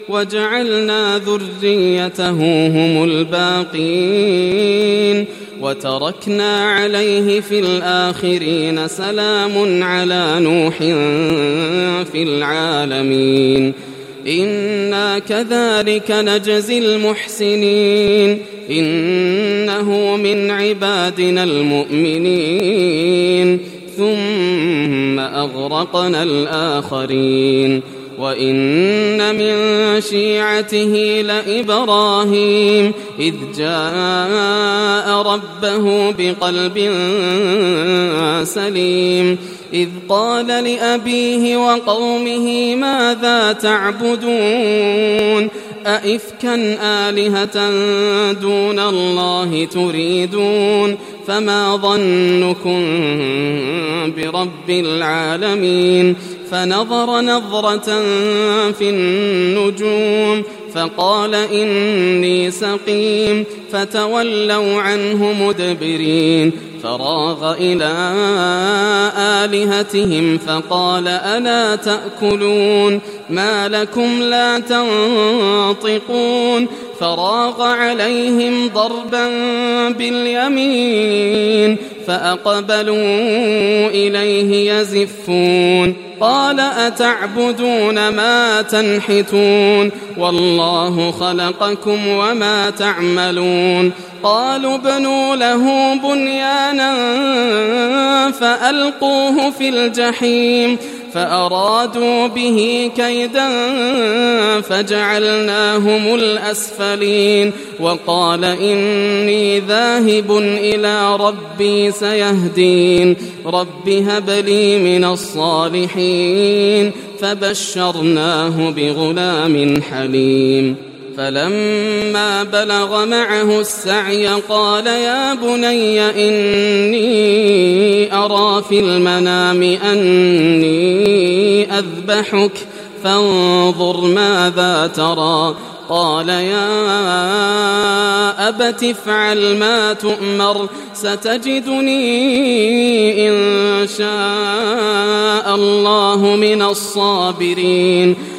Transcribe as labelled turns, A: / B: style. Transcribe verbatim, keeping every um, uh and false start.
A: وجعلنا ذريته هم الباقين وتركنا عليه في الآخرين سلام على نوح في العالمين إنا كذلك نجزي المحسنين إنه من عبادنا المؤمنين ثم أغرقنا الآخرين وإن من شيعته لإبراهيم إذ جاء ربه بقلب سليم إذ قال لأبيه وقومه ماذا تعبدون أئفكا آلهة دون الله تريدون فما ظنكم برب العالمين فنظر نظرة في النجوم فقال إني سقيم فتولوا عنه مدبرين فراغ إلى آلهتهم فقال ألا تأكلون ما لكم لا تنطقون فراغ عليهم ضربا باليمين فأقبلوا إليه يزفون قال أتعبدون ما تنحتون والله خلقكم وما تعملون قالوا ابنوا له بنيانا فألقوه في الجحيم فأرادوا به كيدا فجعلناهم الأسفلين وقال إني ذاهب إلى ربي سيهدين رب هب لي من الصالحين فبشرناه بغلام حليم فلما بلغ معه السعي قال يا بني إني أرى في المنام أني أذبحك فانظر ماذا ترى قال يا أبت افعل ما تؤمر ستجدني إن شاء الله من الصابرين